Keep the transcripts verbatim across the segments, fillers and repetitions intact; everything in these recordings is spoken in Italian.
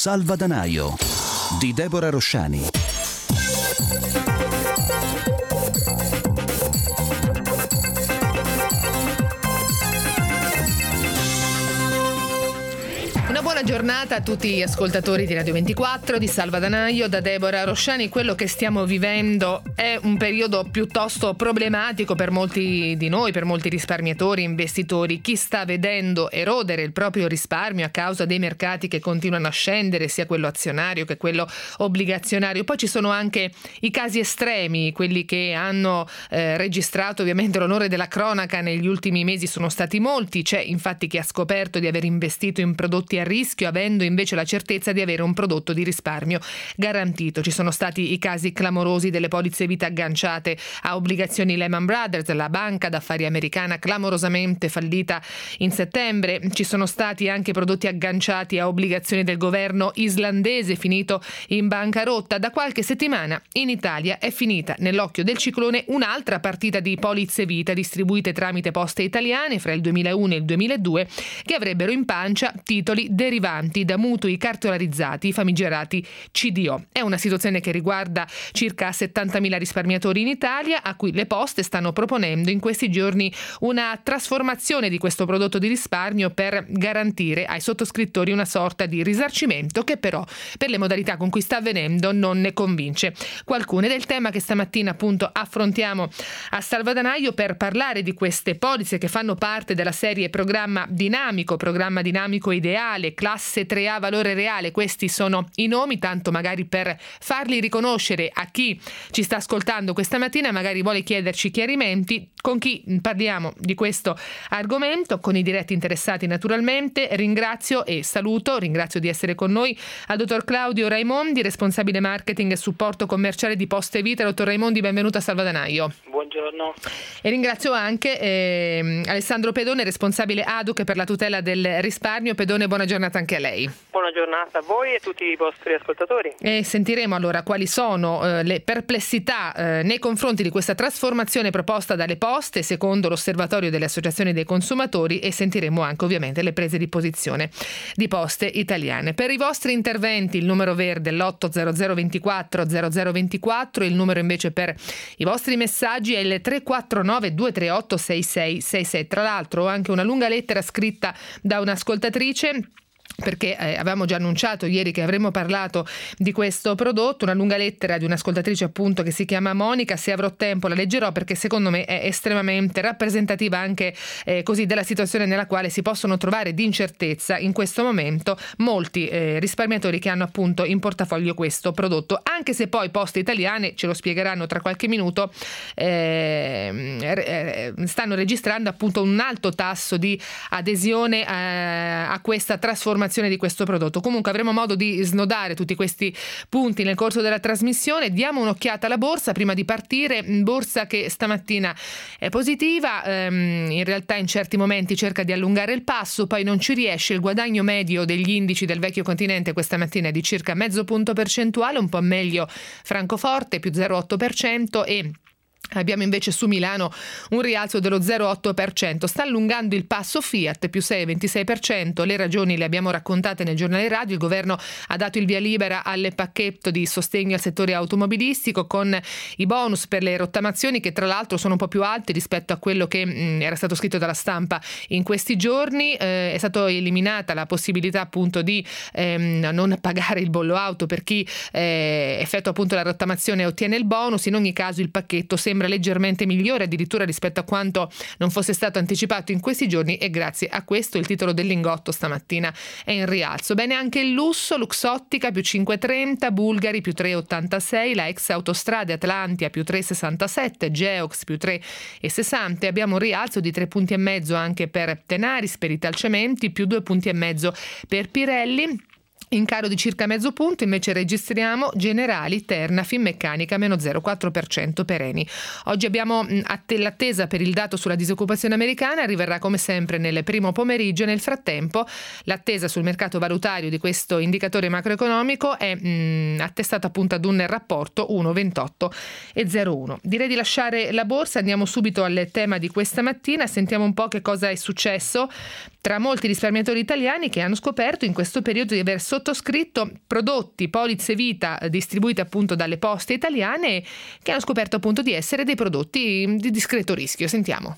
Salvadanaio di Deborah Rosciani. Una buona giornata a tutti gli ascoltatori di Radio ventiquattro, di Salvadanaio, da Deborah Rosciani. Quello che stiamo vivendo è un periodo piuttosto problematico per molti di noi, per molti risparmiatori, investitori. Chi sta vedendo erodere il proprio risparmio a causa dei mercati che continuano a scendere, sia quello azionario che quello obbligazionario. Poi ci sono anche i casi estremi, quelli che hanno eh, registrato ovviamente l'onore della cronaca negli ultimi mesi. Sono stati molti. C'è infatti chi ha scoperto di aver investito in prodotti a rischio, avendo invece la certezza di avere un prodotto di risparmio garantito. Ci sono stati i casi clamorosi delle polizze vita agganciate a obbligazioni Lehman Brothers, la banca d'affari americana clamorosamente fallita in settembre. Ci sono stati anche prodotti agganciati a obbligazioni del governo islandese finito in bancarotta. Da qualche settimana in Italia è finita nell'occhio del ciclone un'altra partita di polizze vita distribuite tramite Poste Italiane fra il duemilauno e il duemiladue, che avrebbero in pancia titoli derivanti da mutui cartolarizzati, i famigerati C D O. È una situazione che riguarda circa settantamila risparmiatori in Italia, a cui le poste stanno proponendo in questi giorni una trasformazione di questo prodotto di risparmio per garantire ai sottoscrittori una sorta di risarcimento che però per le modalità con cui sta avvenendo non ne convince qualcuno. Ed è il tema che stamattina appunto affrontiamo a Salvadanaio per parlare di queste polizze che fanno parte della serie Programma Dinamico, Programma Dinamico Ideale, Classe tre A Valore Reale. Questi sono i nomi, tanto magari per farli riconoscere a chi ci sta ascoltando questa mattina, magari vuole chiederci chiarimenti. Con chi parliamo di questo argomento? Con i diretti interessati naturalmente. Ringrazio e saluto, ringrazio di essere con noi al dottor Claudio Raimondi, responsabile marketing e supporto commerciale di Poste Vita. Dottor Raimondi, benvenuto a Salvadanaio. Buongiorno. E ringrazio anche eh, Alessandro Pedone, responsabile A D U C per la tutela del risparmio. Pedone, buona giornata anche a lei. Buona giornata a voi e a tutti i vostri ascoltatori. E sentiremo allora quali sono eh, le perplessità eh, nei confronti di questa trasformazione proposta dalle poste secondo l'osservatorio delle associazioni dei consumatori, e sentiremo anche ovviamente le prese di posizione di Poste Italiane. Per i vostri interventi il numero verde è l'otto zero zero ventiquattro zero zero ventiquattro, il numero invece per i vostri messaggi è il tre quattro nove due tre otto sei sei sei sei. Tra l'altro ho anche una lunga lettera scritta da un'ascoltatrice, perché eh, avevamo già annunciato ieri che avremmo parlato di questo prodotto, una lunga lettera di un'ascoltatrice appunto che si chiama Monica. Se avrò tempo la leggerò, perché secondo me è estremamente rappresentativa anche eh, così della situazione nella quale si possono trovare di incertezza in questo momento molti eh, risparmiatori che hanno appunto in portafoglio questo prodotto, anche se poi Poste Italiane, ce lo spiegheranno tra qualche minuto, eh, eh, stanno registrando appunto un alto tasso di adesione eh, a questa trasformazione di questo prodotto. Comunque avremo modo di snodare tutti questi punti nel corso della trasmissione. Diamo un'occhiata alla borsa prima di partire. Borsa che stamattina è positiva, ehm, in realtà in certi momenti cerca di allungare il passo, poi non ci riesce. Il guadagno medio degli indici del vecchio continente questa mattina è di circa mezzo punto percentuale, un po' meglio Francoforte più zero virgola otto per cento, e abbiamo invece su Milano un rialzo dello zero virgola otto per cento. Sta allungando il passo Fiat più sei virgola ventisei per cento. Le ragioni le abbiamo raccontate nel giornale radio. Il governo ha dato il via libera al pacchetto di sostegno al settore automobilistico con i bonus per le rottamazioni, che tra l'altro sono un po' più alti rispetto a quello che mh, era stato scritto dalla stampa in questi giorni. Eh, è stata eliminata la possibilità appunto di ehm, non pagare il bollo auto per chi eh, effettua appunto la rottamazione e ottiene il bonus. In ogni caso il pacchetto sembra leggermente migliore addirittura rispetto a quanto non fosse stato anticipato in questi giorni, e grazie a questo il titolo del Lingotto stamattina è in rialzo. Bene anche il lusso, Luxottica più cinque virgola trenta, Bulgari più tre virgola ottantasei, la ex Autostrade Atlantia più tre virgola sessantasette, Geox più tre virgola sessanta. Abbiamo un rialzo di tre punti e mezzo anche per Tenaris, per Italcementi, più due punti e mezzo per Pirelli. In calo di circa mezzo punto invece registriamo Generali, Terna, Finmeccanica meno zero virgola quattro per cento per Eni. Oggi abbiamo l'attesa per il dato sulla disoccupazione americana, arriverà come sempre nel primo pomeriggio. Nel frattempo l'attesa sul mercato valutario di questo indicatore macroeconomico è mh, attestata appunto ad un rapporto uno virgola ventotto e zero virgola uno. Direi di lasciare la borsa, andiamo subito al tema di questa mattina, sentiamo un po' che cosa è successo tra molti risparmiatori italiani che hanno scoperto in questo periodo di aver sottovalutato sottoscritto prodotti, polizze vita distribuite appunto dalle poste italiane che hanno scoperto appunto di essere dei prodotti di discreto rischio. Sentiamo.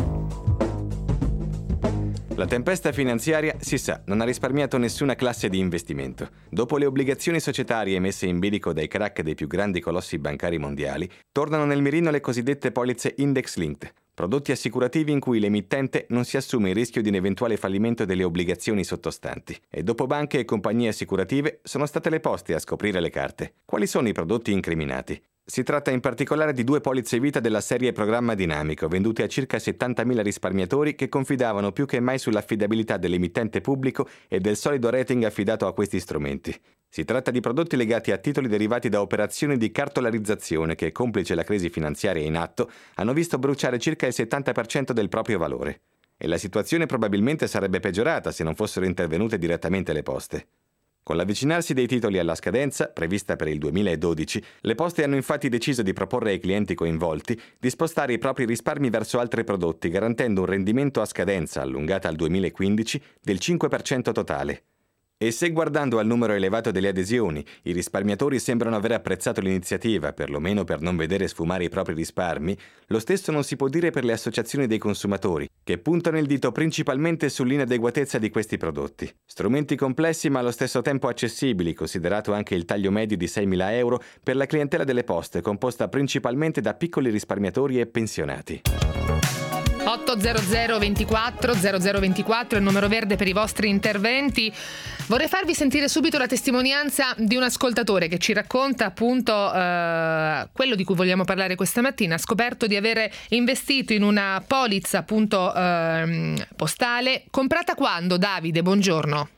La tempesta finanziaria, si sa, non ha risparmiato nessuna classe di investimento. Dopo le obbligazioni societarie messe in bilico dai crack dei più grandi colossi bancari mondiali, tornano nel mirino le cosiddette polizze index linked, prodotti assicurativi in cui l'emittente non si assume il rischio di un eventuale fallimento delle obbligazioni sottostanti. E dopo banche e compagnie assicurative sono state le poste a scoprire le carte. Quali sono i prodotti incriminati? Si tratta in particolare di due polizze vita della serie Programma Dinamico, vendute a circa settantamila risparmiatori che confidavano più che mai sull'affidabilità dell'emittente pubblico e del solido rating affidato a questi strumenti. Si tratta di prodotti legati a titoli derivati da operazioni di cartolarizzazione che, complice la crisi finanziaria in atto, hanno visto bruciare circa il settanta per cento del proprio valore. E la situazione probabilmente sarebbe peggiorata se non fossero intervenute direttamente le poste. Con l'avvicinarsi dei titoli alla scadenza, prevista per il duemiladodici, le poste hanno infatti deciso di proporre ai clienti coinvolti di spostare i propri risparmi verso altri prodotti, garantendo un rendimento a scadenza, allungata al duemilaquindici, del cinque per cento totale. E se guardando al numero elevato delle adesioni, i risparmiatori sembrano aver apprezzato l'iniziativa, perlomeno per non vedere sfumare i propri risparmi, lo stesso non si può dire per le associazioni dei consumatori, che puntano il dito principalmente sull'inadeguatezza di questi prodotti. Strumenti complessi ma allo stesso tempo accessibili, considerato anche il taglio medio di seimila euro per la clientela delle poste, composta principalmente da piccoli risparmiatori e pensionati. otto zero zero ventiquattro zero zero ventiquattro è il numero verde per i vostri interventi. Vorrei farvi sentire subito la testimonianza di un ascoltatore che ci racconta appunto eh, quello di cui vogliamo parlare questa mattina. Ha scoperto di avere investito in una polizza appunto eh, postale. Comprata quando, Davide? Buongiorno.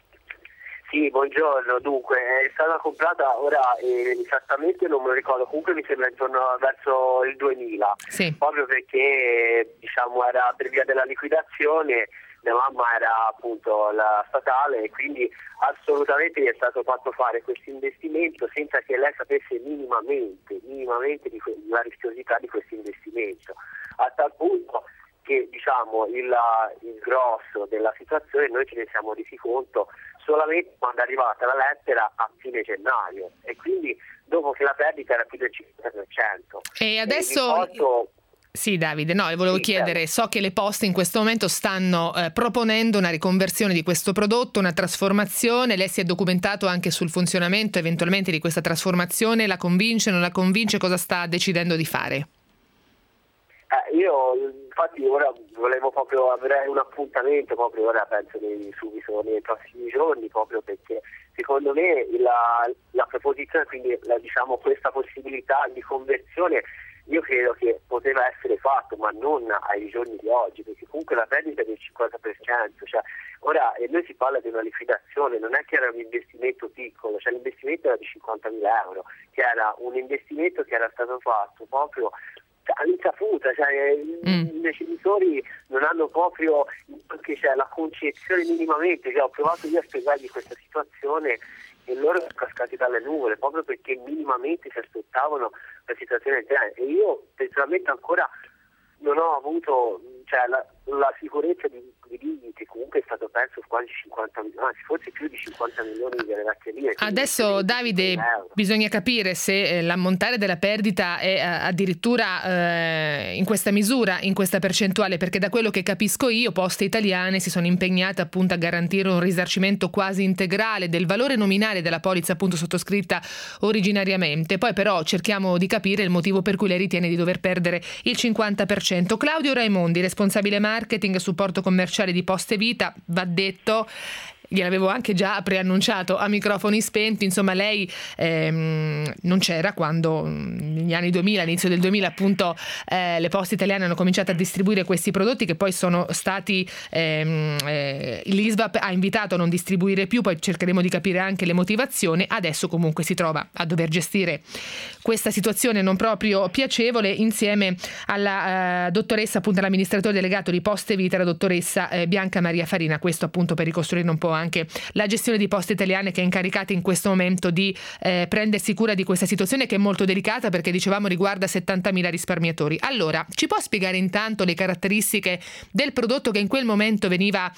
Sì, buongiorno. Dunque, è stata comprata ora eh, esattamente non me lo ricordo, comunque mi sembra intorno verso il duemila, sì. Proprio perché diciamo era per via della liquidazione, mia mamma era appunto la statale e quindi assolutamente gli è stato fatto fare questo investimento senza che lei sapesse minimamente, minimamente di que- la rischiosità di questo investimento, a tal punto che diciamo il, il grosso della situazione noi ce ne siamo resi conto solamente quando è arrivata la lettera a fine gennaio e quindi dopo che la perdita era più del cinquanta per cento. E adesso... E Sì, Davide, no, le volevo sì, chiedere, certo. So che le poste in questo momento stanno eh, proponendo una riconversione di questo prodotto, una trasformazione. Lei si è documentato anche sul funzionamento eventualmente di questa trasformazione, la convince, non la convince, cosa sta decidendo di fare? Eh, io infatti ora volevo proprio avere un appuntamento proprio ora penso nei, subito nei prossimi giorni, proprio perché secondo me la, la proposizione, quindi la, diciamo questa possibilità di conversione io credo che poteva essere fatto, ma non ai giorni di oggi, perché comunque la perdita è del cinquanta per cento, cioè ora e noi si parla di una liquidazione, non è che era un investimento piccolo, cioè l'investimento era di cinquantamila euro, che era un investimento che era stato fatto proprio all'insaputa, cioè mm. i decisori non hanno proprio anche cioè, la concezione minimamente, cioè, ho provato io a spiegargli questa situazione e loro sono cascati dalle nuvole proprio perché minimamente si aspettavano la situazione interna e io personalmente ancora non ho avuto cioè, la, la sicurezza di, di dirgli che comunque è stato perso quasi cinquanta milioni, anzi forse più di cinquanta milioni di ragazze lire. Adesso Davide bisogna capire se eh, l'ammontare della perdita è eh, addirittura eh, in questa misura, in questa percentuale, perché da quello che capisco io Poste Italiane si sono impegnate appunto a garantire un risarcimento quasi integrale del valore nominale della polizza appunto sottoscritta originariamente, poi però cerchiamo di capire il motivo per cui lei ritiene di dover perdere il cinquanta per cento. Claudio Raimondi, responsabile marketing e supporto commerciale di Poste Vita, va detto, gliel'avevo anche già preannunciato a microfoni spenti, insomma lei ehm, non c'era quando negli anni duemila, all'inizio del duemila appunto eh, le Poste Italiane hanno cominciato a distribuire questi prodotti che poi sono stati ehm, eh, l'I S V A P ha invitato a non distribuire più, poi cercheremo di capire anche le motivazioni. Adesso comunque si trova a dover gestire questa situazione non proprio piacevole insieme alla eh, dottoressa appunto all'amministratore delegato di Poste Vita, la dottoressa eh, Bianca Maria Farina, questo appunto per ricostruire un po' anche la gestione di Poste Italiane, che è incaricata in questo momento di eh, prendersi cura di questa situazione, che è molto delicata perché, dicevamo, riguarda settantamila risparmiatori. Allora, ci può spiegare intanto le caratteristiche del prodotto che in quel momento veniva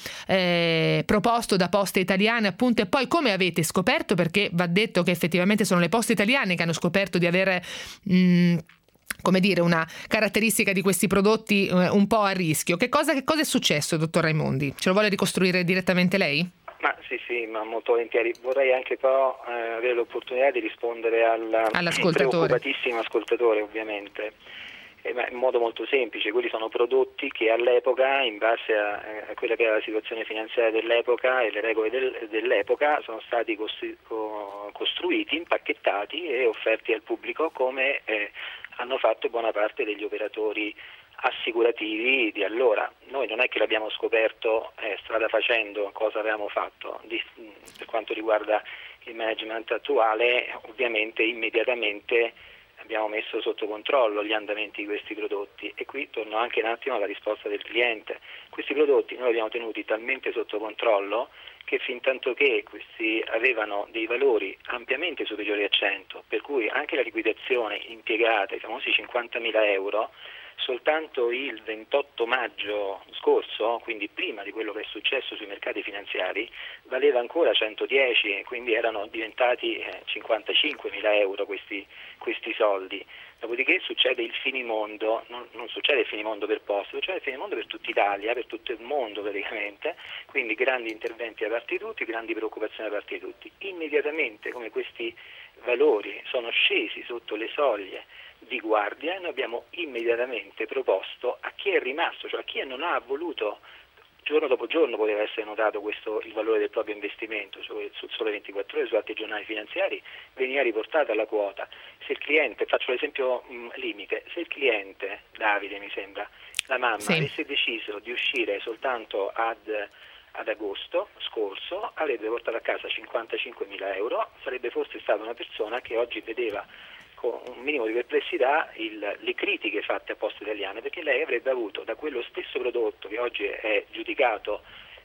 eh, proposto da Poste Italiane, appunto, e poi come avete scoperto, perché va detto che effettivamente sono le Poste Italiane che hanno scoperto di avere mh, come dire, una caratteristica di questi prodotti eh, un po' a rischio. Che cosa, che cosa è successo, dottor Raimondi? Ce lo vuole ricostruire direttamente lei? Ma sì, sì, ma molto volentieri. Vorrei anche però eh, avere l'opportunità di rispondere al preoccupatissimo ascoltatore, ovviamente, eh, ma in modo molto semplice. Quelli sono prodotti che all'epoca, in base a, a quella che era la situazione finanziaria dell'epoca e le regole del, dell'epoca, sono stati costru- costruiti, impacchettati e offerti al pubblico come eh, hanno fatto buona parte degli operatori assicurativi di allora. Noi non è che l'abbiamo scoperto eh, strada facendo cosa avevamo fatto. Di, per quanto riguarda il management attuale, ovviamente immediatamente abbiamo messo sotto controllo gli andamenti di questi prodotti, e qui torno anche un attimo alla risposta del cliente. Questi prodotti noi li abbiamo tenuti talmente sotto controllo che fin tanto che questi avevano dei valori ampiamente superiori a cento, per cui anche la liquidazione impiegata, i famosi cinquantamila euro, soltanto il ventotto maggio scorso, quindi prima di quello che è successo sui mercati finanziari, valeva ancora centodieci, quindi erano diventati cinquantacinquemila euro questi, questi soldi. Dopodiché succede il finimondo, non, non succede il finimondo per Poste, succede il finimondo per tutta Italia, per tutto il mondo praticamente, quindi grandi interventi da parte di tutti, grandi preoccupazioni da parte di tutti. Immediatamente, come questi valori sono scesi sotto le soglie di guardia, noi abbiamo immediatamente proposto a chi è rimasto, cioè a chi non ha voluto, giorno dopo giorno poteva essere notato questo, il valore del proprio investimento su, su Sole ventiquattro Ore, su altri giornali finanziari, veniva riportata la quota. Se il cliente, faccio l'esempio mh, limite, se il cliente, Davide mi sembra, la mamma, sì, avesse deciso di uscire soltanto ad, ad agosto scorso, avrebbe portato a casa cinquantacinquemila euro, sarebbe forse stata una persona che oggi vedeva con un minimo di perplessità il, le critiche fatte a Poste Italiane, perché lei avrebbe avuto da quello stesso prodotto che oggi è giudicato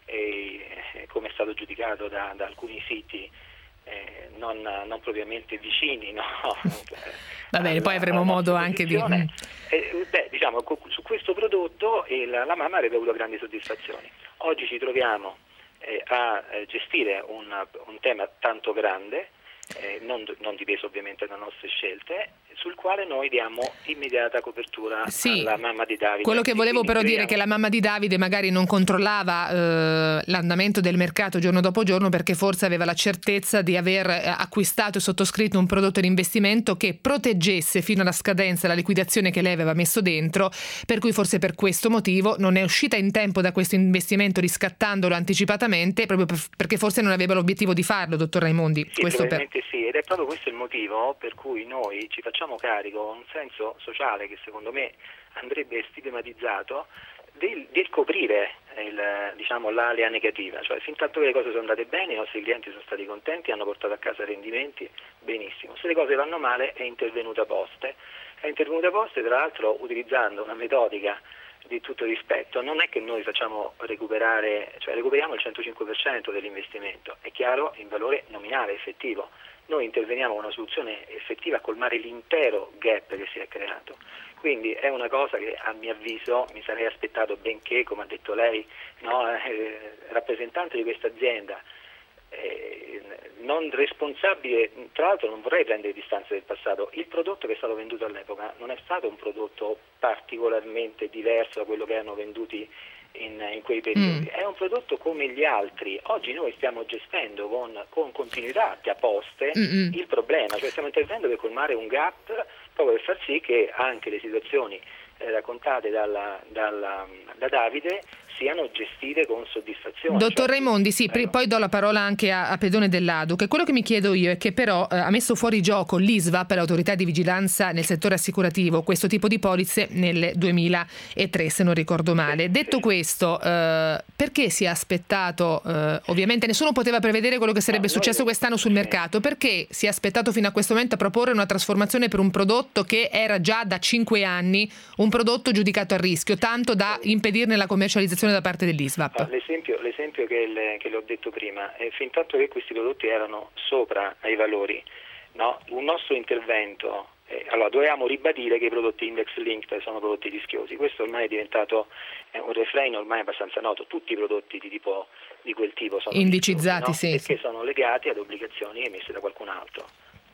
eh, come è stato giudicato da, da alcuni siti eh, non, non propriamente vicini, no? Va bene, poi avremo modo anche di eh, beh, diciamo, su questo prodotto eh, la, la mamma avrebbe avuto grandi soddisfazioni. Oggi ci troviamo eh, a gestire un, un tema tanto grande, Eh, non, non dipeso ovviamente da nostre scelte, sul quale noi diamo immediata copertura sì, alla mamma di Davide. Quello che volevo però creiamo... dire è che la mamma di Davide magari non controllava eh, l'andamento del mercato giorno dopo giorno, perché forse aveva la certezza di aver acquistato e sottoscritto un prodotto di investimento che proteggesse fino alla scadenza la liquidazione che lei aveva messo dentro, per cui forse per questo motivo non è uscita in tempo da questo investimento riscattandolo anticipatamente, proprio per, perché forse non aveva l'obiettivo di farlo, dottor Raimondi. Sì, questo per... sì, ed è proprio questo il motivo per cui noi ci facciamo carico, un senso sociale che secondo me andrebbe stigmatizzato, del, del coprire il, diciamo, l'alea negativa, cioè fin tanto che le cose sono andate bene, i nostri clienti sono stati contenti, hanno portato a casa rendimenti, benissimo. Se le cose vanno male è intervenuta Poste, è intervenuta Poste tra l'altro utilizzando una metodica di tutto rispetto. Non è che noi facciamo recuperare, cioè recuperiamo il centocinque per cento dell'investimento, è chiaro in valore nominale effettivo. Noi interveniamo con una soluzione effettiva a colmare l'intero gap che si è creato. Quindi è una cosa che a mio avviso mi sarei aspettato, benché, come ha detto lei, no, eh, rappresentante di questa azienda, eh, non responsabile, tra l'altro non vorrei prendere distanze del passato, il prodotto che è stato venduto all'epoca non è stato un prodotto particolarmente diverso da quello che erano venduti In, in quei periodi, mm. è un prodotto come gli altri. Oggi noi stiamo gestendo con, con continuità a Poste Mm-mm. il problema, cioè stiamo intervenendo per colmare un gap proprio per far sì che anche le situazioni eh, raccontate dalla, dalla, da Davide siano gestite con soddisfazione. Dottor cioè, Raimondi, sì, eh, poi do la parola anche a, a Pedone Dell'Adu, che quello che mi chiedo io è che però eh, ha messo fuori gioco l'I S V A per l'autorità di vigilanza nel settore assicurativo, questo tipo di polizze nel duemilatré, se non ricordo male. Sì, Detto sì. questo, eh, perché si è aspettato, eh, ovviamente nessuno poteva prevedere quello che sarebbe no, successo noi... quest'anno sul sì. mercato, perché si è aspettato fino a questo momento a proporre una trasformazione per un prodotto che era già da cinque anni un prodotto giudicato a rischio, tanto da impedirne la commercializzazione informazione da parte dell'I S V A P. L'esempio, l'esempio che, le, che le ho detto prima è fin tanto che questi prodotti erano sopra ai valori, no? Un nostro intervento, eh, allora dovevamo ribadire che i prodotti index linked sono prodotti rischiosi. Questo ormai è diventato eh, un refrain ormai abbastanza noto. Tutti i prodotti di tipo di quel tipo sono indicizzati, rischiosi, no? Sì, perché sì. sono legati ad obbligazioni emesse da qualcun altro.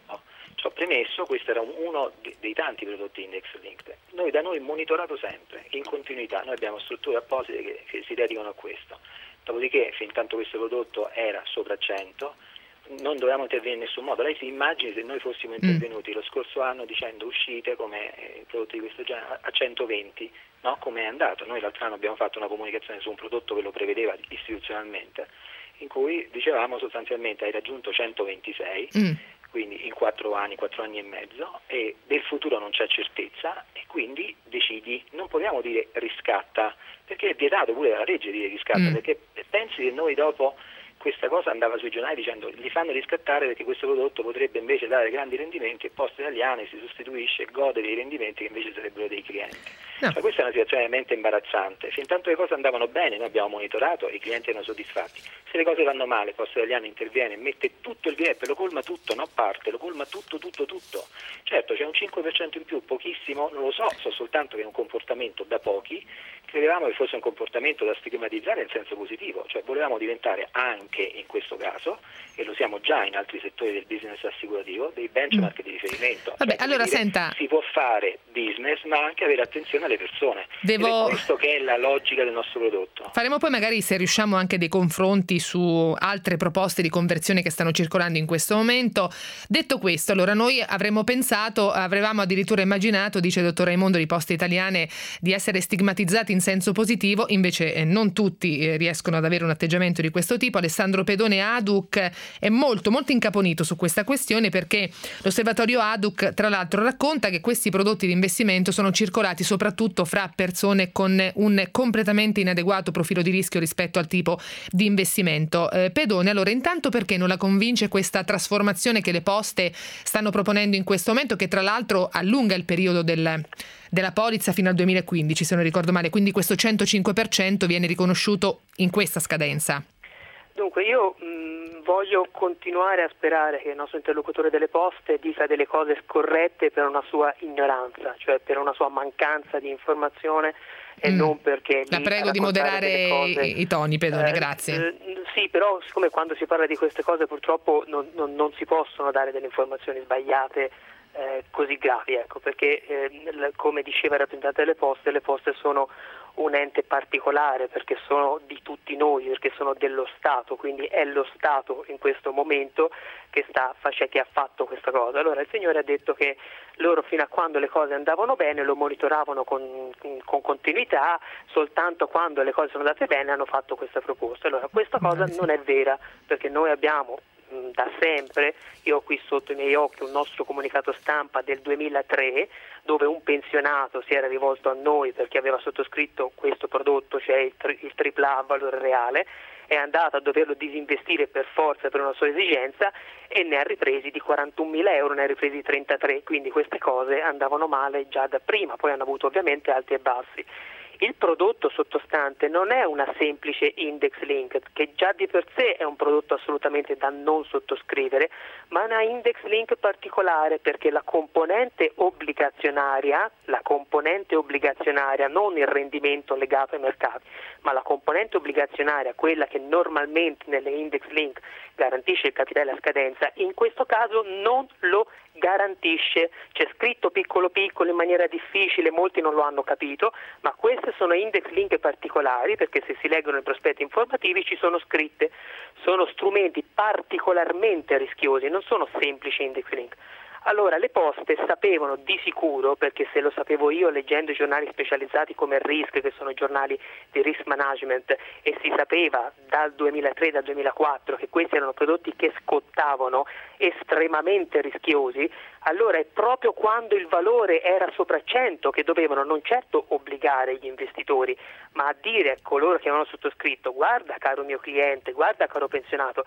Ciò premesso, questo era uno dei tanti prodotti index linked. Noi da noi monitorato sempre, in continuità, noi abbiamo strutture apposite che, che si dedicano a questo. Dopodiché, fin tanto questo prodotto era sopra cento, non dovevamo intervenire in nessun modo. Lei si immagini se noi fossimo intervenuti mm. lo scorso anno dicendo uscite come eh, prodotti di questo genere a centoventi, no? Come è andato? Noi l'altro anno abbiamo fatto una comunicazione su un prodotto che lo prevedeva istituzionalmente, in cui dicevamo sostanzialmente hai raggiunto centoventisei, mm. quindi in quattro anni, quattro anni e mezzo, e del futuro non c'è certezza e quindi decidi, non possiamo dire riscatta, perché è vietato pure dalla legge dire riscatta, mm. perché pensi che noi dopo questa cosa andava sui giornali dicendo li fanno riscattare perché questo prodotto potrebbe invece dare grandi rendimenti e Poste Italiane si sostituisce e gode dei rendimenti che invece sarebbero dei clienti. No. Cioè, questa è una situazione veramente imbarazzante. Fintanto le cose andavano bene, noi abbiamo monitorato e i clienti erano soddisfatti. Se le cose vanno male, Poste Italiane interviene e mette tutto il gap, lo colma tutto, non parte, lo colma tutto, tutto, tutto. Certo, c'è un cinque per cento in più, pochissimo, non lo so, so soltanto che è un comportamento da pochi. Credevamo che fosse un comportamento da stigmatizzare in senso positivo, cioè volevamo diventare anche in questo caso, e lo siamo già in altri settori del business assicurativo, dei benchmark mm. di riferimento. Vabbè, cioè, allora dire, senta, si può fare business ma anche avere attenzione alle persone. Devo... Ed è questo che è la logica del nostro prodotto. Faremo poi magari, se riusciamo, anche dei confronti su altre proposte di conversione che stanno circolando in questo momento. Detto questo, allora noi avremmo pensato, avremmo addirittura immaginato, dice il dottor Raimondo di Poste Italiane, di essere stigmatizzati in senso positivo, invece eh, non tutti eh, riescono ad avere un atteggiamento di questo tipo. Alessandro Pedone, A D U C, è molto molto incaponito su questa questione, perché l'osservatorio A D U C tra l'altro racconta che questi prodotti di investimento sono circolati soprattutto fra persone con un completamente inadeguato profilo di rischio rispetto al tipo di investimento. Eh, Pedone, allora intanto perché non la convince questa trasformazione che le poste stanno proponendo in questo momento, che tra l'altro allunga il periodo del della polizza fino al duemilaquindici, se non ricordo male, quindi questo centocinque per cento viene riconosciuto in questa scadenza? Dunque io mh, voglio continuare a sperare che il nostro interlocutore delle poste dica delle cose scorrette per una sua ignoranza, cioè per una sua mancanza di informazione e mm. non perché... La prego di moderare cose, i toni, Pedone, eh, grazie. Eh, sì, però siccome quando si parla di queste cose purtroppo non, non, non si possono dare delle informazioni sbagliate Eh, così gravi, ecco, perché eh, l- come diceva il rappresentante delle poste, le poste sono un ente particolare perché sono di tutti noi, perché sono dello Stato, quindi è lo Stato in questo momento che sta face- che ha fatto questa cosa. Allora il signore ha detto che loro fino a quando le cose andavano bene lo monitoravano con, con continuità, soltanto quando le cose sono andate bene hanno fatto questa proposta. Allora questa cosa non è vera, perché noi abbiamo da sempre, io ho qui sotto i miei occhi un nostro comunicato stampa del duemilatré dove un pensionato si era rivolto a noi perché aveva sottoscritto questo prodotto, cioè il, tri- il tripla A valore reale, è andato a doverlo disinvestire per forza per una sua esigenza e ne ha ripresi di quarantunomila euro, ne ha ripresi trentatré, quindi queste cose andavano male già da prima, poi hanno avuto ovviamente alti e bassi. Il prodotto sottostante non è una semplice index linked, che già di per sé è un prodotto assolutamente da non sottoscrivere, ma una index link particolare perché la componente obbligazionaria, la componente obbligazionaria, non il rendimento legato ai mercati, ma la componente obbligazionaria, quella che normalmente nelle index link garantisce il capitale a scadenza, in questo caso non lo garantisce. C'è scritto piccolo piccolo in maniera difficile, molti non lo hanno capito, ma queste sono index link particolari perché se si leggono i prospetti informativi ci sono scritte, sono strumenti particolarmente rischiosi, non sono semplici index link. Allora le poste sapevano di sicuro, perché se lo sapevo io leggendo i giornali specializzati come Risk, che sono giornali di risk management, e si sapeva dal duemilatré, dal duemilaquattro che questi erano prodotti che scottavano, estremamente rischiosi, allora è proprio quando il valore era sopra cento che dovevano non certo obbligare gli investitori, ma a dire a coloro che avevano sottoscritto: guarda caro mio cliente, guarda caro pensionato,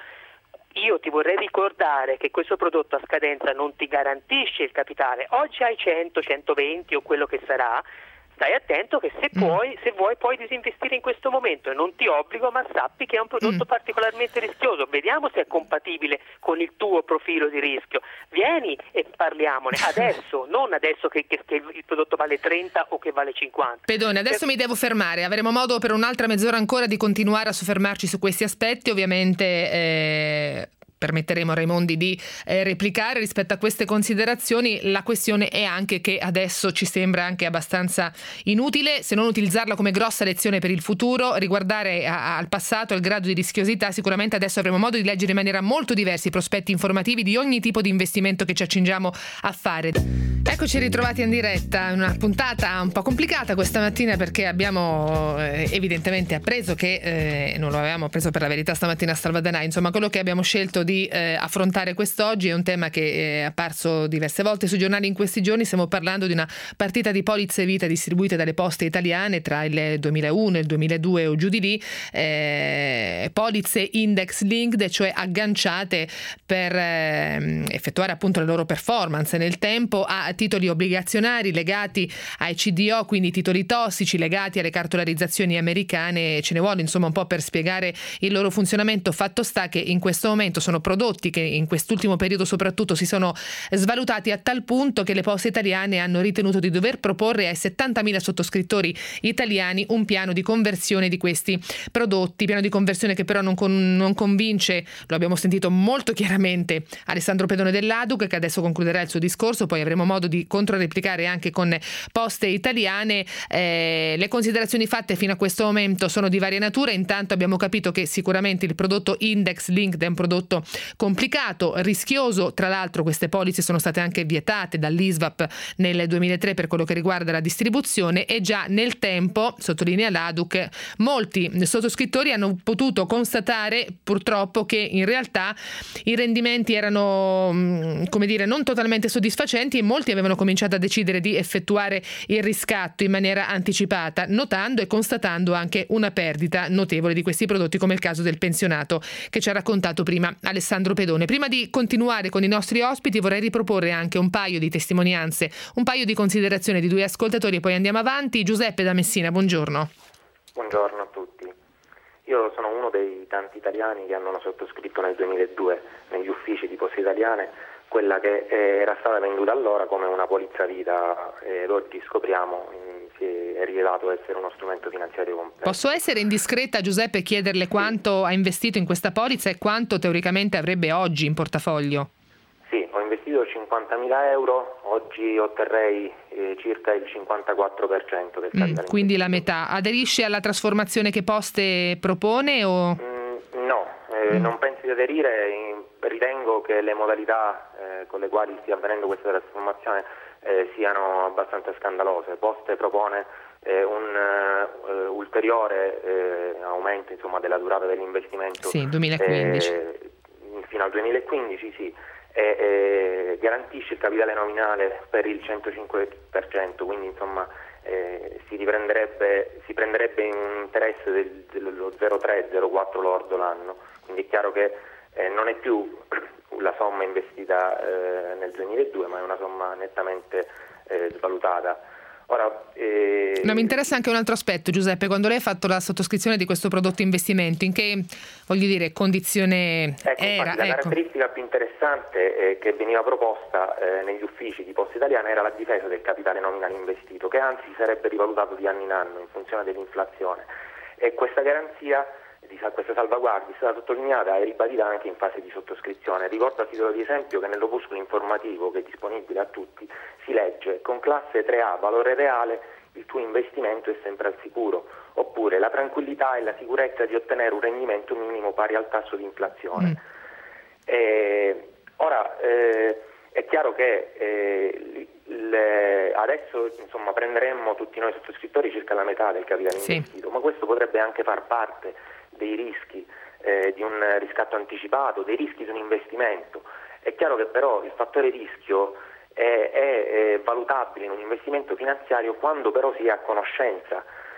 io ti vorrei ricordare che questo prodotto a scadenza non ti garantisce il capitale, oggi hai cento, centoventi o quello che sarà, stai attento che se puoi, mm. se vuoi puoi disinvestire in questo momento, e non ti obbligo, ma sappi che è un prodotto mm. particolarmente rischioso, vediamo se è compatibile con il tuo profilo di rischio, vieni e parliamone adesso, non adesso che, che, che il prodotto vale trenta o che vale cinquanta. Pedone, adesso per... mi devo fermare, avremo modo per un'altra mezz'ora ancora di continuare a soffermarci su questi aspetti, ovviamente eh... permetteremo a Raimondi di eh, replicare rispetto a queste considerazioni. La questione è anche che adesso ci sembra anche abbastanza inutile, se non utilizzarla come grossa lezione per il futuro, riguardare a, al passato, al grado di rischiosità. Sicuramente adesso avremo modo di leggere in maniera molto diversa i prospetti informativi di ogni tipo di investimento che ci accingiamo a fare. Eccoci ritrovati in diretta, una puntata un po' complicata questa mattina perché abbiamo eh, evidentemente appreso che, eh, non lo avevamo preso per la verità stamattina a Salvadanai, insomma quello che abbiamo scelto di di eh, affrontare quest'oggi è un tema che è apparso diverse volte sui giornali in questi giorni. Stiamo parlando di una partita di polizze vita distribuite dalle poste italiane tra il duemilauno e il duemiladue o giù di lì, eh, polizze index linked, cioè agganciate per eh, effettuare appunto le loro performance nel tempo a titoli obbligazionari legati ai C D O, quindi titoli tossici legati alle cartolarizzazioni americane. Ce ne vuole insomma un po' per spiegare il loro funzionamento. Fatto sta che in questo momento sono prodotti che in quest'ultimo periodo soprattutto si sono svalutati a tal punto che le poste italiane hanno ritenuto di dover proporre ai settantamila sottoscrittori italiani un piano di conversione di questi prodotti, piano di conversione che però non, con, non convince, lo abbiamo sentito molto chiaramente Alessandro Pedone dell'A D U C, che adesso concluderà il suo discorso, poi avremo modo di controreplicare anche con poste italiane. Eh, le considerazioni fatte fino a questo momento sono di varia natura. Intanto abbiamo capito che sicuramente il prodotto index linked è un prodotto complicato, rischioso. Tra l'altro queste polizze sono state anche vietate dall'I S V A P nel duemilatré per quello che riguarda la distribuzione, e già nel tempo, sottolinea l'A D U C, molti sottoscrittori hanno potuto constatare purtroppo che in realtà i rendimenti erano, come dire, non totalmente soddisfacenti, e molti avevano cominciato a decidere di effettuare il riscatto in maniera anticipata, notando e constatando anche una perdita notevole di questi prodotti, come il caso del pensionato che ci ha raccontato prima Alessandro Pedone. Prima di continuare con i nostri ospiti vorrei riproporre anche un paio di testimonianze, un paio di considerazioni di due ascoltatori e poi andiamo avanti. Giuseppe da Messina, buongiorno. Buongiorno a tutti. Io sono uno dei tanti italiani che hanno sottoscritto nel duemiladue negli uffici di Poste Italiane quella che era stata venduta allora come una polizza vita, ed oggi scopriamo si è rivelato essere uno strumento finanziario complesso. Posso essere indiscreta, Giuseppe, e chiederle quanto sì. ha investito in questa polizza e quanto teoricamente avrebbe oggi in portafoglio? Sì, ho investito cinquantamila euro, oggi otterrei eh, circa il cinquantaquattro per cento del capitale. Mm, quindi la metà. Aderisce alla trasformazione che Poste propone o? Mm, no, eh, mm. non penso di aderire. Ritengo che le modalità eh, con le quali stia avvenendo questa trasformazione eh, siano abbastanza scandalose. Poste propone eh, un uh, ulteriore eh, aumento insomma, della durata dell'investimento sì, duemilaquindici. Eh, fino al duemilaquindici, sì, e, e garantisce il capitale nominale per il centocinque per cento, quindi insomma eh, si riprenderebbe, si prenderebbe un interesse del, dello zero virgola tre zero virgola quattro lordo l'anno, quindi è chiaro che Eh, non è più la somma investita eh, nel duemiladue, ma è una somma nettamente eh, svalutata. Ora, eh... no, mi interessa anche un altro aspetto, Giuseppe. Quando lei ha fatto la sottoscrizione di questo prodotto investimento, in che, voglio dire, condizione ecco, era? Infatti, la ecco. caratteristica più interessante eh, che veniva proposta eh, negli uffici di Poste Italiane era la difesa del capitale nominale investito, che anzi sarebbe rivalutato di anno in anno in funzione dell'inflazione, e questa garanzia, questa salvaguardia è stata sottolineata e ribadita anche in fase di sottoscrizione. Ricordo a titolo di esempio che nell'opuscolo informativo, che è disponibile a tutti, si legge: con classe tre A valore reale il tuo investimento è sempre al sicuro, oppure la tranquillità e la sicurezza di ottenere un rendimento minimo pari al tasso di inflazione. Mm. E, ora eh, è chiaro che eh, le, adesso insomma prenderemmo tutti noi sottoscrittori circa la metà del capitale sì. investito, ma questo potrebbe anche far parte dei rischi eh, di un riscatto anticipato, dei rischi di un investimento. È chiaro che però il fattore rischio è, è, è valutabile in un investimento finanziario quando però si è a conoscenza.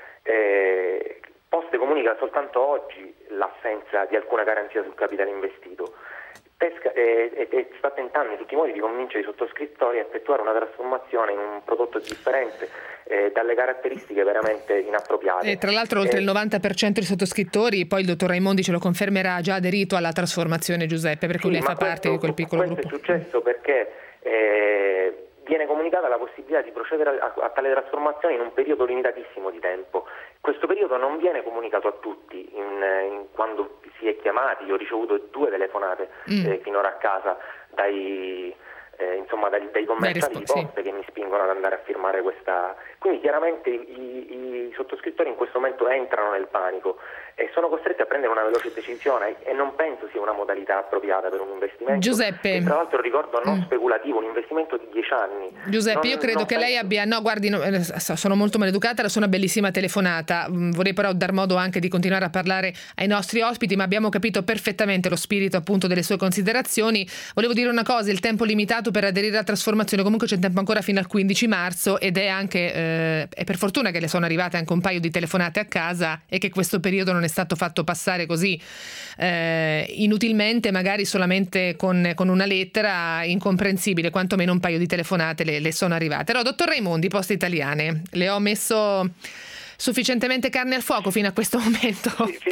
Eh, Poste comunica soltanto oggi l'assenza di alcuna garanzia sul capitale investito. pesca, e, e, e sta tentando in tutti i modi di convincere i sottoscrittori a effettuare una trasformazione in un prodotto differente eh, dalle caratteristiche veramente inappropriate. E tra l'altro oltre eh, il novanta per cento dei sottoscrittori, poi il dottor Raimondi ce lo confermerà, ha già aderito alla trasformazione, Giuseppe, perché sì, lei fa questo, parte di quel piccolo questo gruppo. Questo è successo perché eh, viene comunicata la possibilità di procedere a, a tale trasformazione in un periodo limitatissimo di tempo. Questo periodo non viene comunicato a tutti in, in, quando si è chiamati. Io ho ricevuto due telefonate mm. eh, finora a casa dai, eh, insomma, dai, dai commerciali rispo- di poste sì. che mi spingono ad andare a firmare questa. Quindi chiaramente i, i sottoscrittori in questo momento entrano nel panico e sono costretti a prendere una veloce decisione, e non penso sia una modalità appropriata per un investimento. Giuseppe, che, tra l'altro ricordo non mm. speculativo, un investimento di dieci anni. Giuseppe, non, io credo che penso... lei abbia, no guardi, no, sono molto maleducata, la sua una bellissima telefonata, vorrei però dar modo anche di continuare a parlare ai nostri ospiti, ma abbiamo capito perfettamente lo spirito appunto delle sue considerazioni. Volevo dire una cosa: il tempo limitato per aderire alla trasformazione, comunque c'è tempo ancora fino al quindici marzo, ed è anche eh, è per fortuna che le sono arrivate anche un paio di telefonate a casa e che questo periodo non è stato fatto passare così eh, inutilmente, magari solamente con, con una lettera incomprensibile. Quantomeno un paio di telefonate le, le sono arrivate. Allora, dottor Raimondi, Poste Italiane, le ho messo sufficientemente carne al fuoco fino a questo momento?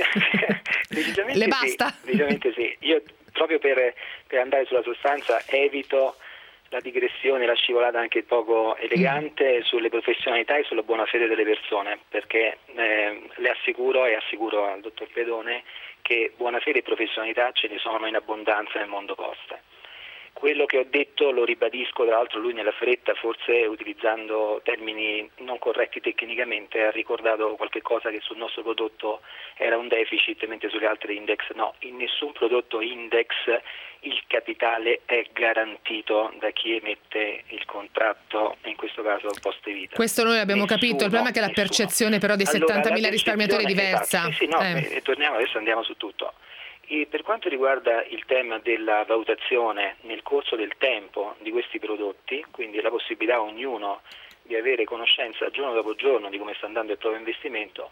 Sì, le basta? Sì, decisamente sì. Io proprio per, per andare sulla sostanza evito la digressione, la scivolata anche poco elegante mm. sulle professionalità e sulla buona fede delle persone, perché eh, le assicuro e assicuro al dottor Pedone che buona fede e professionalità ce ne sono in abbondanza nel mondo poste. Quello che ho detto lo ribadisco, tra l'altro lui nella fretta, forse utilizzando termini non corretti tecnicamente, ha ricordato qualche cosa che sul nostro prodotto era un deficit, mentre sulle altre index no. In nessun prodotto index il capitale è garantito da chi emette il contratto, in questo caso Poste Vita. Questo noi abbiamo nessuno, capito, il problema è che la nessuno. percezione però dei allora, settantamila risparmiatori è diversa. Esatto. Sì, sì, no, eh. e torniamo, adesso andiamo su tutto. E per quanto riguarda il tema della valutazione nel corso del tempo di questi prodotti, quindi la possibilità a ognuno di avere conoscenza giorno dopo giorno di come sta andando il proprio investimento,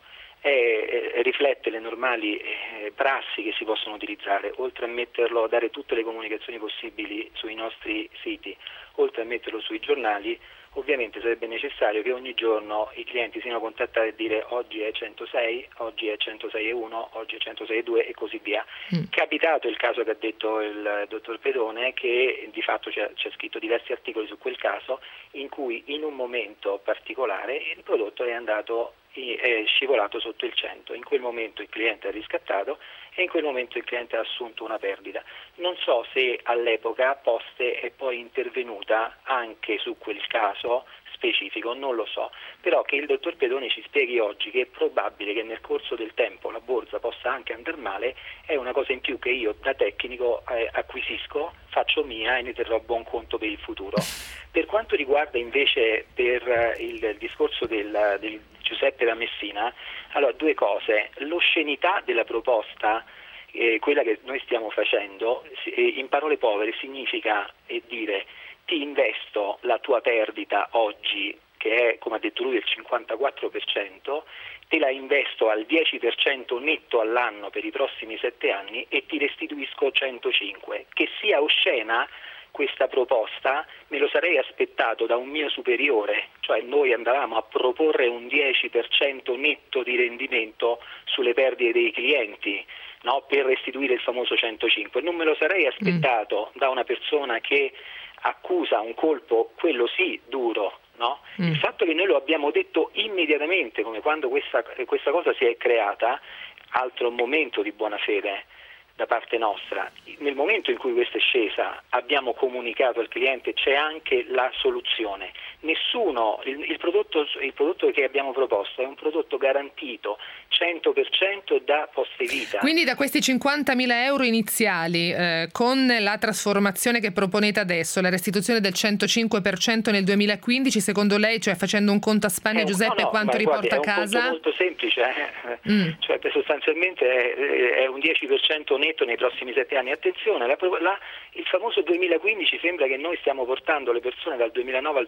è, è, riflette le normali eh, prassi che si possono utilizzare, oltre a metterlo, a dare tutte le comunicazioni possibili sui nostri siti, oltre a metterlo sui giornali. Ovviamente sarebbe necessario che ogni giorno i clienti siano contattati e dire oggi è centosei, oggi è centosei e uno, oggi è centosei e due e così via. Mm. Capitato il caso che ha detto il dottor Pedone, che di fatto c'è, c'è scritto diversi articoli su quel caso, in cui in un momento particolare il prodotto è andato è scivolato sotto il cento. In quel momento il cliente è riscattato e in quel momento il cliente ha assunto una perdita. Non so se all'epoca Poste è poi intervenuta anche su quel caso specifico, non lo so, però che il dottor Pedone ci spieghi oggi che è probabile che nel corso del tempo la borsa possa anche andare male è una cosa in più che io da tecnico eh, acquisisco, faccio mia e ne terrò buon conto per il futuro. Per quanto riguarda invece per il, il discorso del, del Giuseppe da Messina, allora due cose: l'oscenità della proposta, eh, quella che noi stiamo facendo, eh, in parole povere significa eh, dire ti investo la tua perdita oggi, che è, come ha detto lui, il cinquantaquattro per cento, te la investo al dieci per cento netto all'anno per i prossimi sette anni e ti restituisco centocinque. Che sia oscena questa proposta me lo sarei aspettato da un mio superiore, cioè noi andavamo a proporre un dieci per cento netto di rendimento sulle perdite dei clienti, no, per restituire il famoso centocinque. Non me lo sarei aspettato mm. da una persona che accusa un colpo, quello sì, duro. No? Mm. Il fatto che noi lo abbiamo detto immediatamente, come quando questa, questa cosa si è creata, altro momento di buona fede da parte nostra. Nel momento in cui questa è scesa abbiamo comunicato al cliente c'è anche la soluzione. Nessuno, il, il, prodotto, il prodotto che abbiamo proposto è un prodotto garantito cento per cento da Poste Vita. Quindi da questi cinquantamila euro iniziali, eh, con la trasformazione che proponete adesso, la restituzione del centocinque per cento nel duemilaquindici, secondo lei, cioè facendo un conto a Spagna, Giuseppe, no, no, quanto riporta guardi, a casa? È un conto molto semplice, eh? mm. cioè sostanzialmente è, è un dieci per cento netto nei prossimi sette anni. Attenzione, la, la, il famoso duemilaquindici sembra che noi stiamo portando le persone dal duemilanove al duemilaquindici.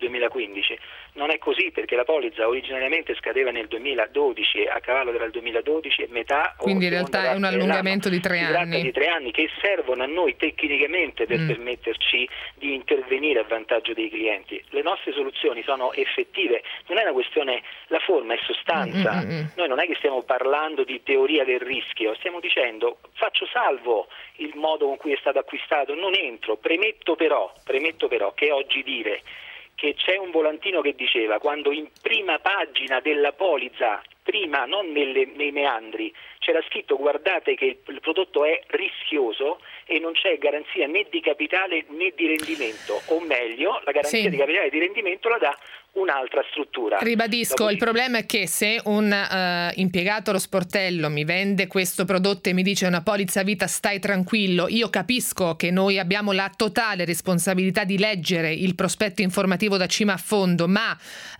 duemilaquindici. Non è così, perché la polizza originariamente scadeva nel duemiladodici e a cavallo del duemiladodici è metà. Quindi in realtà è un allungamento di tre si anni. Si tratta di tre anni che servono a noi tecnicamente per mm. permetterci di intervenire a vantaggio dei clienti. Le nostre soluzioni sono effettive, non è una questione, la forma è sostanza. Mm-hmm. Noi non è che stiamo parlando di teoria del rischio, stiamo dicendo faccio salvo il modo con cui è stato acquistato, non entro, premetto però, premetto però che oggi dire che c'è un volantino che diceva quando in prima pagina della polizza, prima non nelle, nei meandri, c'era scritto guardate che il, il prodotto è rischioso e non c'è garanzia né di capitale né di rendimento, o meglio la garanzia sì. di capitale e di rendimento la dà un'altra struttura. Ribadisco, Dopo... il problema è che se un uh, impiegato allo sportello mi vende questo prodotto e mi dice una polizza vita stai tranquillo, io capisco che noi abbiamo la totale responsabilità di leggere il prospetto informativo da cima a fondo, ma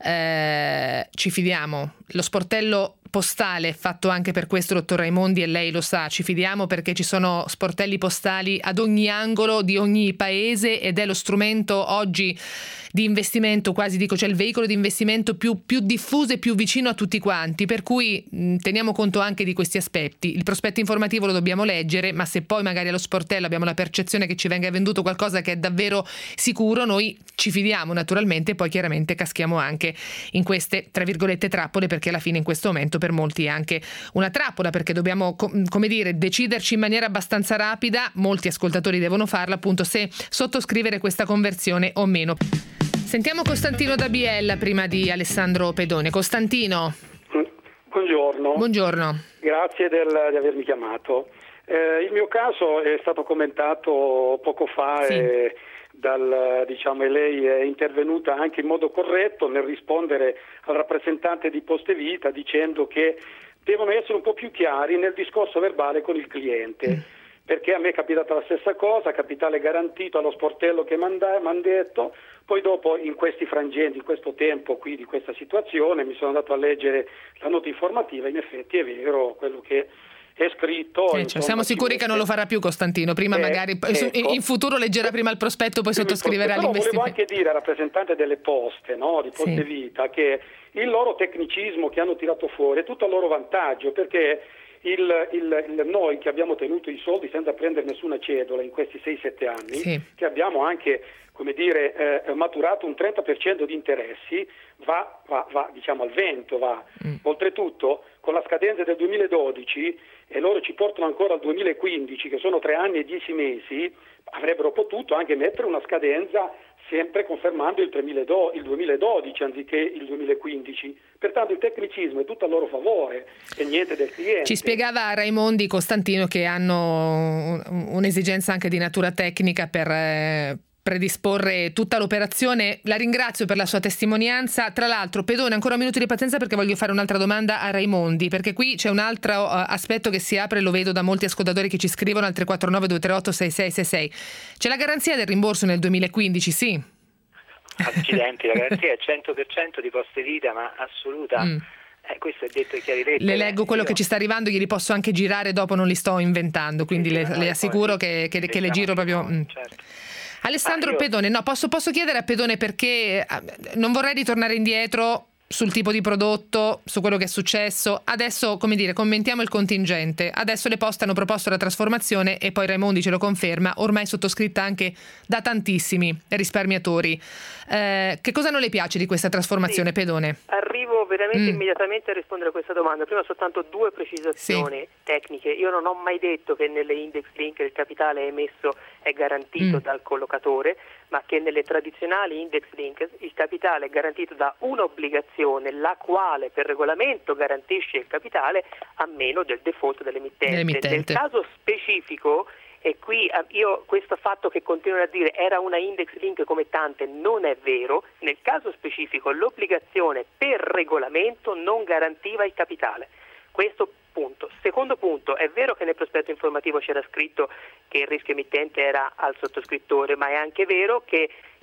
eh, ci fidiamo. Lo sportello postale è fatto anche per questo, dottor Raimondi, e lei lo sa, ci fidiamo perché ci sono sportelli postali ad ogni angolo di ogni paese ed è lo strumento oggi di investimento, quasi dico, cioè il veicolo di investimento più, più diffuso e più vicino a tutti quanti, per cui mh, teniamo conto anche di questi aspetti. Il prospetto informativo lo dobbiamo leggere, ma se poi magari allo sportello abbiamo la percezione che ci venga venduto qualcosa che è davvero sicuro, noi ci fidiamo naturalmente e poi chiaramente caschiamo anche in queste, tra virgolette, trappole, perché alla fine in questo momento per molti è anche una trappola, perché dobbiamo, come dire, deciderci in maniera abbastanza rapida, molti ascoltatori devono farla, appunto, se sottoscrivere questa conversione o meno. Sentiamo Costantino da Biella prima di Alessandro Pedone. Costantino. Buongiorno. Buongiorno. Grazie del, di avermi chiamato. Eh, il mio caso è stato commentato poco fa sì. e dal, diciamo, e lei è intervenuta anche in modo corretto nel rispondere al rappresentante di Poste Vita dicendo che devono essere un po' più chiari nel discorso verbale con il cliente. Mm. Perché a me è capitata la stessa cosa, capitale garantito allo sportello che mi hanno detto, poi dopo in questi frangenti, in questo tempo qui di questa situazione mi sono andato a leggere la nota informativa, in effetti è vero quello che è scritto. Eh, cioè, siamo sicuri che non lo farà più Costantino, prima eh, magari ecco, in futuro leggerà prima il prospetto, poi sottoscriverà l'investimento. Volevo anche dire al rappresentante delle poste, no, di Poste sì. Vita, che il loro tecnicismo che hanno tirato fuori è tutto a loro vantaggio, perché Il, il, il, noi che abbiamo tenuto i soldi senza prendere nessuna cedola in questi sei sette anni, sì. che abbiamo anche, come dire, eh, maturato un trenta per cento di interessi, va, va, va diciamo al vento, va. Mm. Oltretutto, con la scadenza del duemiladodici, e loro ci portano ancora al duemilaquindici, che sono tre anni e dieci mesi, avrebbero potuto anche mettere una scadenza sempre confermando il, il duemiladodici anziché il duemilaquindici. Pertanto il tecnicismo è tutto a loro favore e niente del cliente. Ci spiegava Raimondi, Costantino, che hanno un'esigenza anche di natura tecnica per eh, predisporre tutta l'operazione. La ringrazio per la sua testimonianza. Tra l'altro, Pedone, ancora un minuto di pazienza perché voglio fare un'altra domanda a Raimondi, perché qui c'è un altro uh, aspetto che si apre, lo vedo da molti ascoltatori che ci scrivono al tre quattro nove due tre otto sei sei sei sei. C'è la garanzia del rimborso nel duemilaquindici, sì? Accidenti, la garanzia è cento per cento di Poste Vita, ma assoluta. Mm. Eh, questo è detto in chiarità. Le leggo quello Io... che ci sta arrivando, glieli posso anche girare, dopo non li sto inventando, quindi sì, le, no, le assicuro che, che, che le giro proprio... No, mm. certo. Alessandro ah, io... Pedone, no, posso, posso chiedere a Pedone, perché non vorrei ritornare indietro sul tipo di prodotto, su quello che è successo. Adesso, come dire, commentiamo il contingente. Adesso le poste hanno proposto la trasformazione e poi Raimondi ce lo conferma, ormai sottoscritta anche da tantissimi risparmiatori. Eh, che cosa non le piace di questa trasformazione, sì. Pedone? Arrivo veramente mm. immediatamente a rispondere a questa domanda. Prima soltanto due precisazioni sì. tecniche. Io non ho mai detto che nelle index link il capitale emesso è garantito mm. dal collocatore, ma che nelle tradizionali index link il capitale è garantito da un'obbligazione, la quale per regolamento garantisce il capitale a meno del default dell'emittente. dell'emittente. Nel caso specifico, e qui io questo fatto che continuano a dire era una index link come tante non è vero, nel caso specifico l'obbligazione per regolamento non garantiva il capitale. Questo punto. Secondo punto, è vero che nel prospetto informativo c'era scritto che il rischio emittente era al sottoscrittore, ma è anche vero che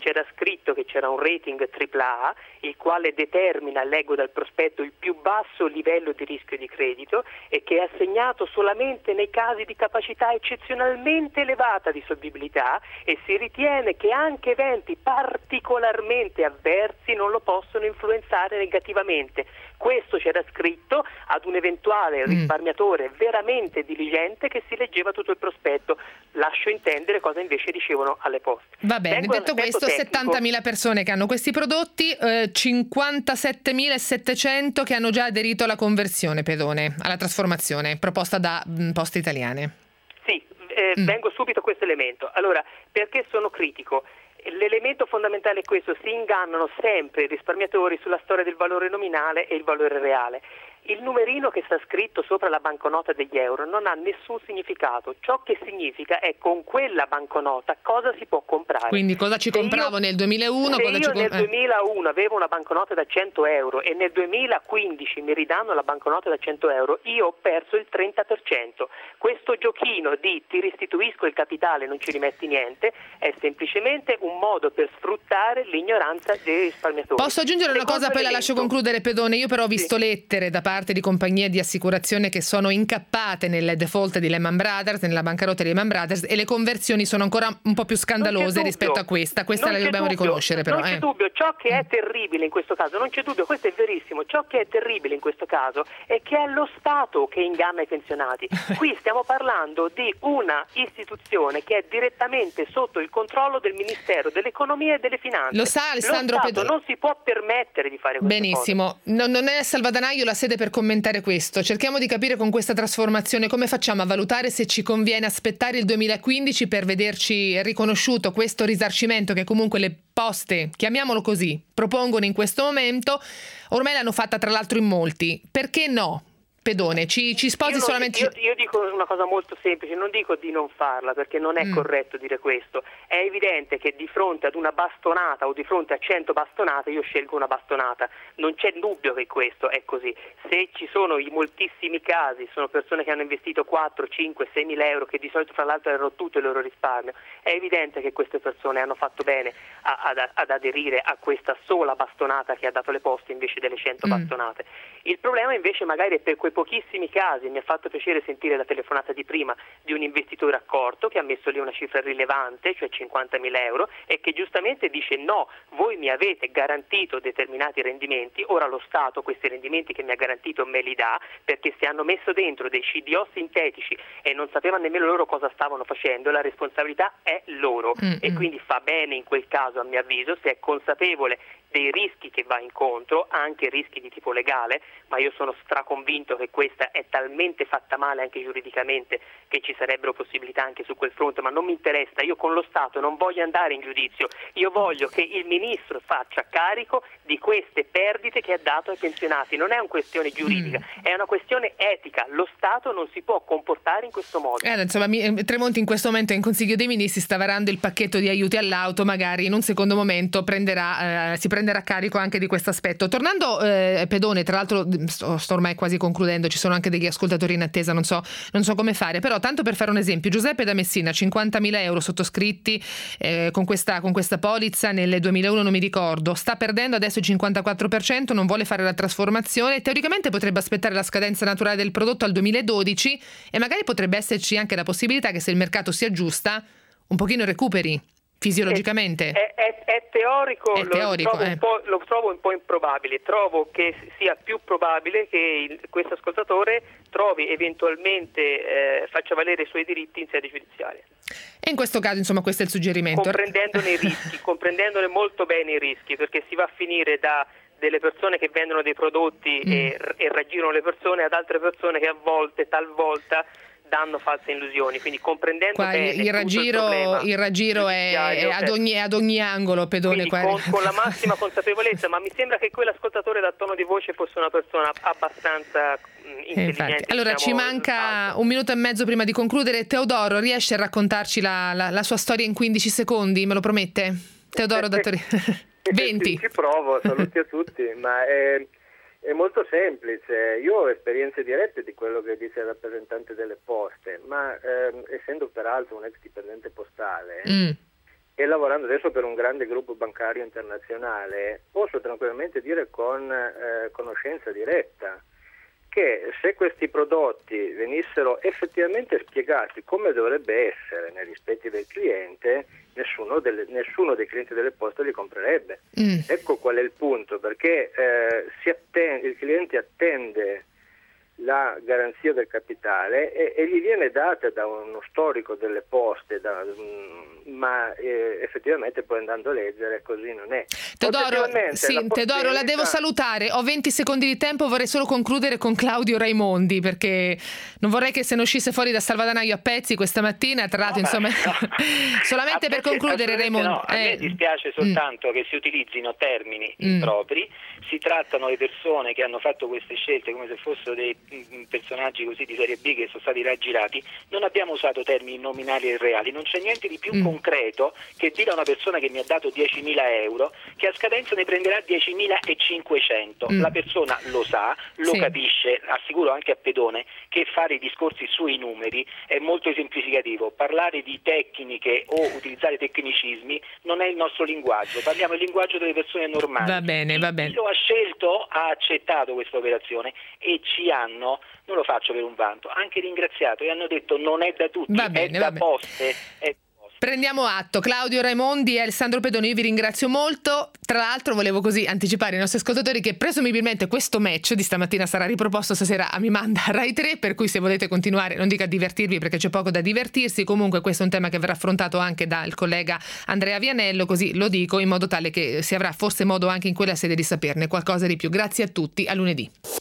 c'era scritto che c'era un rating tripla A, il quale determina, leggo dal prospetto, il più basso livello di rischio di credito e che è assegnato solamente nei casi di capacità eccezionalmente elevata di solvibilità, e si ritiene che anche eventi particolarmente avversi non lo possono influenzare negativamente. Questo c'era scritto ad un eventuale risparmiatore mm. veramente diligente che si leggeva tutto il prospetto. Lascio intendere cosa invece ricevono alle poste. Va bene, Vengo detto questo, tecnico. settantamila persone che hanno questi prodotti, eh, cinquantasettemilasettecento che hanno già aderito alla conversione, Pedone, alla trasformazione proposta da mh, Poste Italiane. Sì, eh, mm. vengo subito a questo elemento. Allora, perché sono critico? L'elemento fondamentale è questo: si ingannano sempre i risparmiatori sulla storia del valore nominale e il valore reale. Il numerino che sta scritto sopra la banconota degli euro non ha nessun significato. Ciò che significa è con quella banconota cosa si può comprare. Quindi cosa ci compravo io, nel duemilauno? Se cosa io ci nel com- duemilauno avevo una banconota da cento euro e nel duemilaquindici mi ridanno la banconota da cento euro, io ho perso il trenta per cento. Questo giochino di ti restituisco il capitale, non ci rimetti niente, è semplicemente un modo per sfruttare l'ignoranza dei risparmiatori. Posso aggiungere una Secondo cosa, poi elemento, la lascio concludere, Pedone. Io però ho visto sì. lettere da parte di compagnie di assicurazione che sono incappate nel default di Lehman Brothers, nella bancarotta di Lehman Brothers, e le conversioni sono ancora un po' più scandalose rispetto a questa. Questa non la dobbiamo dubbio, riconoscere però. Non c'è eh. dubbio, ciò che è terribile in questo caso, non c'è dubbio, questo è verissimo, ciò che è terribile in questo caso è che è lo Stato che inganna i pensionati. Qui stiamo parlando di una istituzione che è direttamente sotto il controllo del Ministero dell'Economia e delle Finanze. Lo sa Alessandro Lo Stato Pedone. non si può permettere di fare queste Benissimo. cose. Non, non è a Salvadanaio la sede per commentare questo. Cerchiamo di capire con questa trasformazione come facciamo a valutare se ci conviene aspettare il duemilaquindici per vederci riconosciuto questo risarcimento che comunque le poste, chiamiamolo così, propongono in questo momento. Ormai l'hanno fatta tra l'altro in molti. Perché no? Pedone, ci, ci sposi io non, solamente... Io, io dico una cosa molto semplice, non dico di non farla perché non è mm. corretto dire questo. È evidente che di fronte ad una bastonata o di fronte a cento bastonate io scelgo una bastonata. Non c'è dubbio che questo è così. Se ci sono i moltissimi casi, sono persone che hanno investito quattro, cinque, sei mila euro, che di solito fra l'altro erano tutto il loro risparmio, è evidente che queste persone hanno fatto bene a, ad, ad aderire a questa sola bastonata che ha dato le poste invece delle cento mm. bastonate. Il problema invece magari è per quei pochissimi casi. Mi ha fatto piacere sentire la telefonata di prima di un investitore accorto che ha messo lì una cifra rilevante, cioè cinquantamila euro, e che giustamente dice no, voi mi avete garantito determinati rendimenti, ora lo Stato questi rendimenti che mi ha garantito me li dà, perché se hanno messo dentro dei C D O sintetici e non sapevano nemmeno loro cosa stavano facendo, la responsabilità è loro. Mm-hmm. E quindi fa bene in quel caso, a mio avviso, se è consapevole dei rischi che va incontro, anche rischi di tipo legale, ma io sono straconvinto che questa è talmente fatta male anche giuridicamente che ci sarebbero possibilità anche su quel fronte, ma non mi interessa, io con lo Stato non voglio andare in giudizio, io voglio che il Ministro faccia carico di queste perdite che ha dato ai pensionati. Non è una questione giuridica, mm. è una questione etica, lo Stato non si può comportare in questo modo. Eh, insomma, Tremonti in questo momento è in Consiglio dei Ministri, sta varando il pacchetto di aiuti all'auto, magari in un secondo momento prenderà, eh, si prenderà a carico anche di questo aspetto. Tornando, eh, Pedone, tra l'altro sto, sto ormai quasi concludendo, ci sono anche degli ascoltatori in attesa, non so, non so come fare, però tanto per fare un esempio, Giuseppe da Messina, cinquantamila euro sottoscritti eh, con questa, con questa polizza nel duemilauno, non mi ricordo, sta perdendo adesso il cinquantaquattro per cento, non vuole fare la trasformazione, teoricamente potrebbe aspettare la scadenza naturale del prodotto al duemiladodici e magari potrebbe esserci anche la possibilità che se il mercato si aggiusta un pochino recuperi fisiologicamente. È, è, è teorico, è teorico lo, trovo eh. un po', lo trovo un po' improbabile. Trovo che sia più probabile che il, questo ascoltatore trovi eventualmente eh, faccia valere i suoi diritti in sede giudiziaria. E in questo caso, insomma, questo è il suggerimento. Comprendendone i rischi, comprendendone molto bene i rischi, perché si va a finire da delle persone che vendono dei prodotti mm. e, e raggirano le persone ad altre persone che a volte, talvolta, danno false illusioni, quindi comprendendo qua bene il raggiro, il, il raggiro è, è ad ogni, ad ogni angolo, Pedone. Con, con la massima consapevolezza, ma mi sembra che quell'ascoltatore dal tono di voce fosse una persona abbastanza intelligente. Infatti. Allora diciamo, ci manca un minuto e mezzo prima di concludere. Teodoro, riesce a raccontarci la, la, la sua storia in quindici secondi? Me lo promette? Teodoro da Torino. venti. Sì, ci provo, saluti a tutti, ma è... È molto semplice, io ho esperienze dirette di quello che dice il rappresentante delle poste, ma ehm, essendo peraltro un ex dipendente postale, mm. e lavorando adesso per un grande gruppo bancario internazionale, posso tranquillamente dire con eh, conoscenza diretta che se questi prodotti venissero effettivamente spiegati come dovrebbe essere nei rispetti del cliente, nessuno, delle, nessuno dei clienti delle poste li comprerebbe. Mm. Ecco qual è il punto, perché eh, si attende, il cliente attende la garanzia del capitale e, e gli viene data da uno storico delle poste, da, ma eh, effettivamente poi andando a leggere così non è. Teodoro, sì, la Teodoro, la devo salutare, ho venti secondi di tempo, vorrei solo concludere con Claudio Raimondi, perché non vorrei che se ne uscisse fuori da salvadanaio a pezzi questa mattina, tra l'altro, no, insomma, no. solamente per concludere Raimondi. No, a me dispiace soltanto mm. che si utilizzino termini mm. impropri, si trattano le persone che hanno fatto queste scelte come se fossero dei personaggi così di serie B che sono stati raggirati. Non abbiamo usato termini nominali e reali, non c'è niente di più mm. concreto che dire a una persona che mi ha dato diecimila euro che a scadenza ne prenderà diecimilacinquecento. Mm. La persona lo sa, lo sì. capisce, assicuro anche a Pedone che fare i discorsi sui numeri è molto esemplificativo, parlare di tecniche o utilizzare tecnicismi non è il nostro linguaggio, parliamo il linguaggio delle persone normali. Va bene, va bene. Chi lo ha scelto ha accettato questa operazione e ci hanno, non lo faccio per un vanto, anche ringraziato e hanno detto non è da tutti, va bene, è va da bene. poste, è Prendiamo atto. Claudio Raimondi e Alessandro Pedone, io vi ringrazio molto. Tra l'altro volevo così anticipare ai nostri ascoltatori che presumibilmente questo match di stamattina sarà riproposto stasera a Mi Manda Rai tre, per cui se volete continuare, non dico a divertirvi perché c'è poco da divertirsi, comunque questo è un tema che verrà affrontato anche dal collega Andrea Vianello, così lo dico in modo tale che si avrà forse modo anche in quella sede di saperne qualcosa di più. Grazie a tutti, a lunedì.